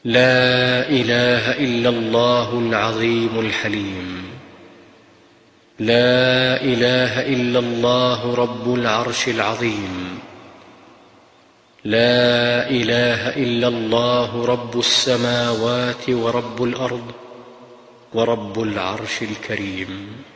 لا إله إلا الله العظيم الحليم. لا إله إلا الله رب العرش العظيم. لا إله إلا الله رب السماوات ورب الأرض ورب العرش الكريم.